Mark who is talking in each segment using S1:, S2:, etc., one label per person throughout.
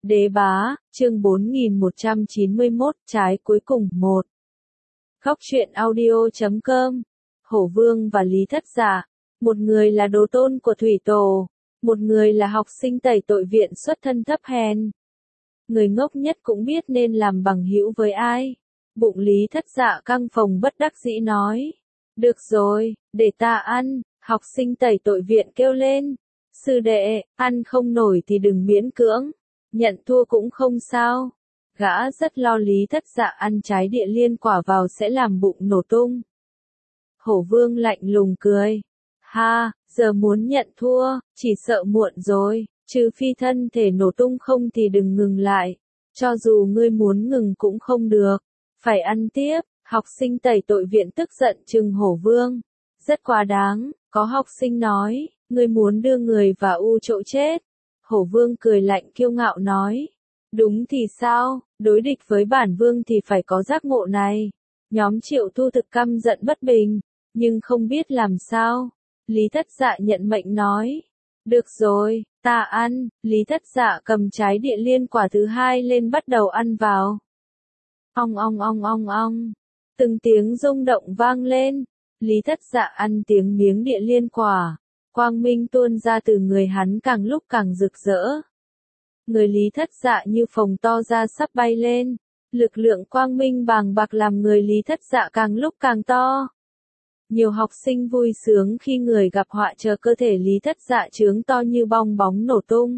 S1: Đế bá, chương 4191, trái cuối cùng 1. Khóc chuyện audio.com. Hổ Vương và Lý Thất Dạ. Một người là đồ tôn của Thủy Tổ, một người là học sinh tẩy tội viện xuất thân thấp hèn. Người ngốc nhất cũng biết nên làm bằng hữu với ai. Bụng Lý Thất Dạ căng phồng bất đắc dĩ nói. Được rồi, để ta ăn, học sinh tẩy tội viện kêu lên. Sư đệ, ăn không nổi thì đừng miễn cưỡng. Nhận thua cũng không sao. Gã rất lo Lý Thất Dạ ăn trái địa liên quả vào sẽ làm bụng nổ tung. Hổ Vương lạnh lùng cười. Ha, giờ muốn nhận thua, chỉ sợ muộn rồi, trừ phi thân thể nổ tung không thì đừng ngừng lại. Cho dù ngươi muốn ngừng cũng không được. Phải ăn tiếp, học sinh tẩy tội viện tức giận trừng Hổ Vương. Rất quá đáng, có học sinh nói, ngươi muốn đưa người vào chỗ chết. Hổ Vương cười lạnh kiêu ngạo nói. Đúng thì sao, đối địch với bản vương thì phải có giác ngộ này. Nhóm Triệu Thu thực căm giận bất bình, nhưng không biết làm sao. Lý Thất Dạ nhận mệnh nói. Được rồi, ta ăn. Lý Thất Dạ cầm trái địa liên quả thứ hai lên bắt đầu ăn vào. Ong ong ong ong ong. Từng tiếng rung động vang lên. Lý Thất Dạ ăn tiếng miếng địa liên quả. Quang minh tuôn ra từ người hắn càng lúc càng rực rỡ. Người Lý Thất Dạ như phồng to ra sắp bay lên. Lực lượng quang minh bàng bạc làm người Lý Thất Dạ càng lúc càng to. Nhiều học sinh vui sướng khi người gặp họa chờ cơ thể Lý Thất Dạ trướng to như bong bóng nổ tung.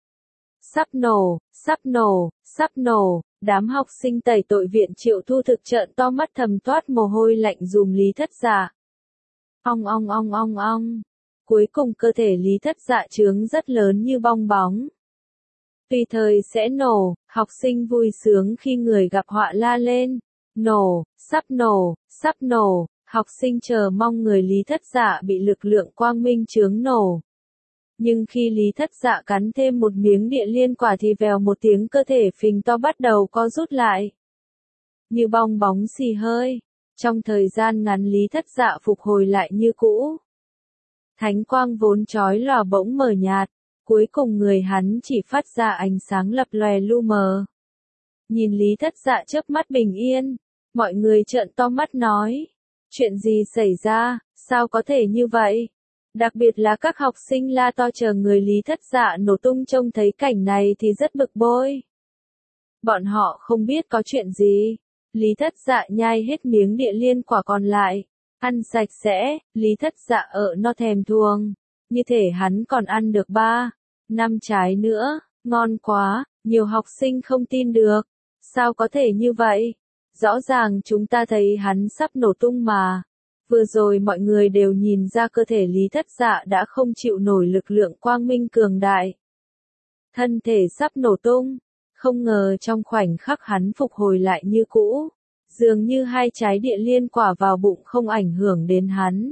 S1: Sắp nổ, sắp nổ, sắp nổ. Đám học sinh tẩy tội viện Triệu Thu thực trợn to mắt thầm toát mồ hôi lạnh dùm Lý Thất Dạ. Ong ong ong ong ong. Cuối cùng cơ thể Lý Thất Dạ trướng rất lớn như bong bóng. Tùy thời sẽ nổ, học sinh vui sướng khi người gặp họa la lên. Nổ, sắp nổ, sắp nổ. Học sinh chờ mong người Lý Thất Dạ bị lực lượng quang minh chướng nổ. Nhưng khi Lý Thất Dạ cắn thêm một miếng địa liên quả thì vèo một tiếng cơ thể phình to bắt đầu co rút lại. Như bong bóng xì hơi. Trong thời gian ngắn Lý Thất Dạ phục hồi lại như cũ. Thánh quang vốn chói lòa bỗng mờ nhạt. Cuối cùng người hắn chỉ phát ra ánh sáng lập lòe lu mờ. Nhìn Lý Thất Dạ chớp mắt bình yên. Mọi người trợn to mắt nói. Chuyện gì xảy ra, sao có thể như vậy? Đặc biệt là các học sinh la to chờ người Lý Thất Dạ nổ tung trông thấy cảnh này thì rất bực bội. Bọn họ không biết có chuyện gì. Lý Thất Dạ nhai hết miếng địa liên quả còn lại. Ăn sạch sẽ, Lý Thất Dạ no thèm thuồng. Như thể hắn còn ăn được 3-5 trái nữa, ngon quá, nhiều học sinh không tin được. Sao có thể như vậy? Rõ ràng chúng ta thấy hắn sắp nổ tung mà. Vừa rồi mọi người đều nhìn ra cơ thể Lý Thất Dạ đã không chịu nổi lực lượng quang minh cường đại. Thân thể sắp nổ tung. Không ngờ trong khoảnh khắc hắn phục hồi lại như cũ. Dường như hai trái địa liên quả vào bụng không ảnh hưởng đến hắn.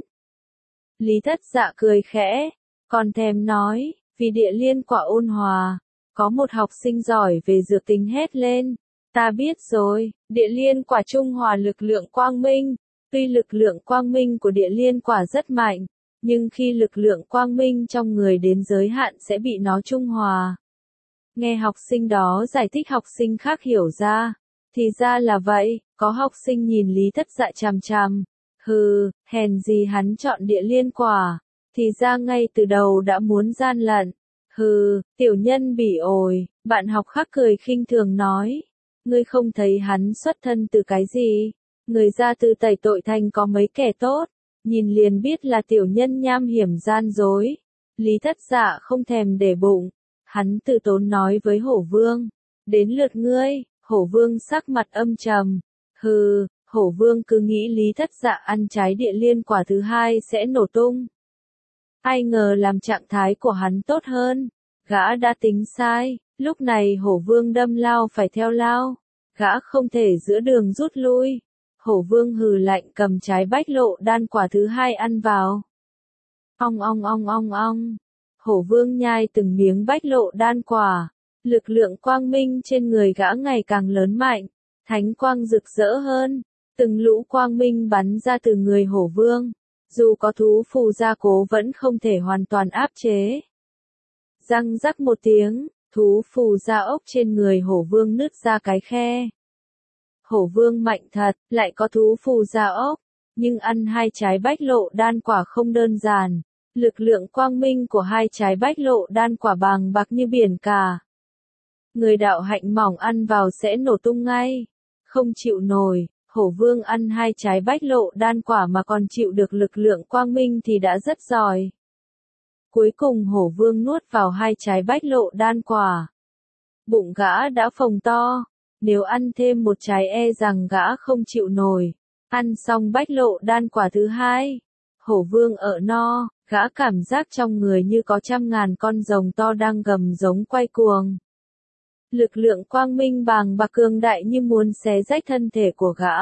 S1: Lý Thất Dạ cười khẽ. Còn thèm nói, vì địa liên quả ôn hòa. Có một học sinh giỏi về dược tính hét lên. Ta biết rồi, địa liên quả trung hòa lực lượng quang minh. Tuy lực lượng quang minh của địa liên quả rất mạnh, nhưng khi lực lượng quang minh trong người đến giới hạn sẽ bị nó trung hòa. Nghe học sinh đó giải thích học sinh khác hiểu ra. Thì ra là vậy, có học sinh nhìn Lý Thất Dạ chằm chằm. Hừ, hèn gì hắn chọn địa liên quả. Thì ra ngay từ đầu đã muốn gian lận. Hừ, tiểu nhân bỉ ổi, bạn học khác cười khinh thường nói. Ngươi không thấy hắn xuất thân từ cái gì? Người ra từ tẩy tội thành có mấy kẻ tốt, nhìn liền biết là tiểu nhân nham hiểm gian dối. Lý Thất Dạ không thèm để bụng, hắn tự tốn nói với Hổ Vương. Đến lượt ngươi. Hổ Vương sắc mặt âm trầm. Hừ, Hổ Vương cứ nghĩ Lý Thất Dạ ăn trái địa liên quả thứ hai sẽ nổ tung. Ai ngờ làm trạng thái của hắn tốt hơn. Gã đã tính sai, lúc này Hổ Vương đâm lao phải theo lao. Gã không thể giữa đường rút lui. Hổ Vương hừ lạnh cầm trái bách lộ đan quả thứ hai ăn vào. Ong ong ong ong ong. Hổ Vương nhai từng miếng bách lộ đan quả. Lực lượng quang minh trên người gã ngày càng lớn mạnh. Thánh quang rực rỡ hơn. Từng lũ quang minh bắn ra từ người Hổ Vương. Dù có thú phù gia cố vẫn không thể hoàn toàn áp chế. Răng rắc một tiếng, Thú phù ra ốc trên người hổ vương nứt ra cái khe. Hổ vương mạnh thật, lại có thú phù ra ốc. Nhưng ăn hai trái bách lộ đan quả không đơn giản. Lực lượng quang minh của hai trái bách lộ đan quả bàng bạc như biển cả. Người đạo hạnh mỏng ăn vào sẽ nổ tung ngay. Không chịu nổi, hổ vương ăn hai trái bách lộ đan quả mà còn chịu được lực lượng quang minh thì đã rất giỏi. Cuối cùng hổ vương nuốt vào hai trái bách lộ đan quả. Bụng gã đã phồng to. Nếu ăn thêm một trái e rằng gã không chịu nổi. Ăn xong bách lộ đan quả thứ hai. Hổ vương ở no, gã cảm giác trong người như có 100.000 con rồng to đang gầm giống quay cuồng. Lực lượng quang minh bàng bạc cường đại như muốn xé rách thân thể của gã.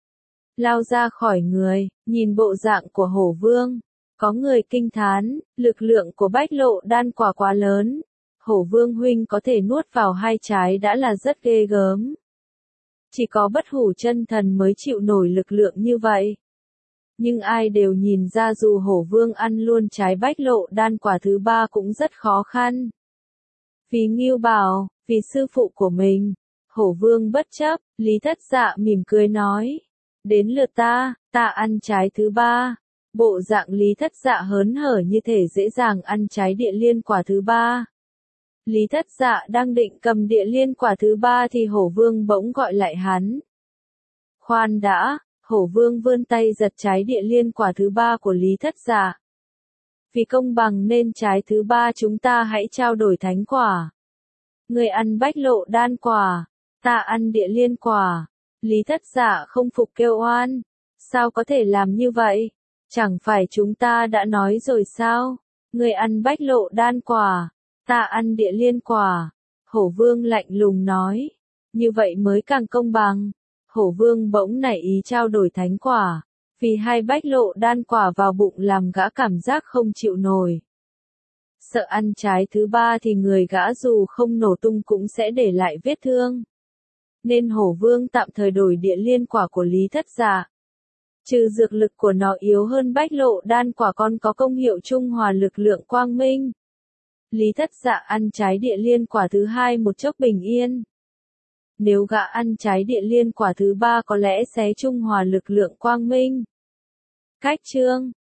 S1: Lao ra khỏi người, nhìn bộ dạng của hổ vương. Có người kinh thán, lực lượng của bách lộ đan quả quá lớn. Hổ vương huynh có thể nuốt vào hai trái đã là rất ghê gớm. Chỉ có bất hủ chân thần mới chịu nổi lực lượng như vậy. Nhưng ai đều nhìn ra dù hổ vương ăn luôn trái bách lộ đan quả thứ ba cũng rất khó khăn. Vì Ngưu Bảo, vì sư phụ của mình, hổ vương bất chấp, Lý Thất Dạ mỉm cười nói. Đến lượt ta ăn trái thứ ba. Bộ dạng Lý Thất Dạ hớn hở như thể dễ dàng ăn trái địa liên quả thứ ba. Lý Thất Dạ đang định cầm địa liên quả thứ ba thì hổ vương bỗng gọi lại hắn. Khoan đã, hổ vương vươn tay giật trái địa liên quả thứ ba của Lý Thất Dạ. Vì công bằng nên trái thứ ba chúng ta hãy trao đổi thánh quả. Người ăn bách lộ đan quả, ta ăn địa liên quả. Lý Thất Dạ không phục kêu oan. Sao có thể làm như vậy? Chẳng phải chúng ta đã nói rồi sao? Người ăn bách lộ đan quả, ta ăn địa liên quả. Hổ vương lạnh lùng nói. Như vậy mới càng công bằng. Hổ vương bỗng nảy ý trao đổi thánh quả. Vì hai bách lộ đan quả vào bụng làm gã cảm giác không chịu nổi. Sợ ăn trái thứ ba thì người gã dù không nổ tung cũng sẽ để lại vết thương. Nên hổ vương tạm thời đổi địa liên quả của Lý Thất Dạ. Trừ dược lực của nó yếu hơn bách lộ đan quả còn có công hiệu trung hòa lực lượng quang minh. Lý Thất Dạ ăn trái địa liên quả thứ hai một chốc bình yên. Nếu gã ăn trái địa liên quả thứ ba có lẽ sẽ trung hòa lực lượng quang minh. Cách chương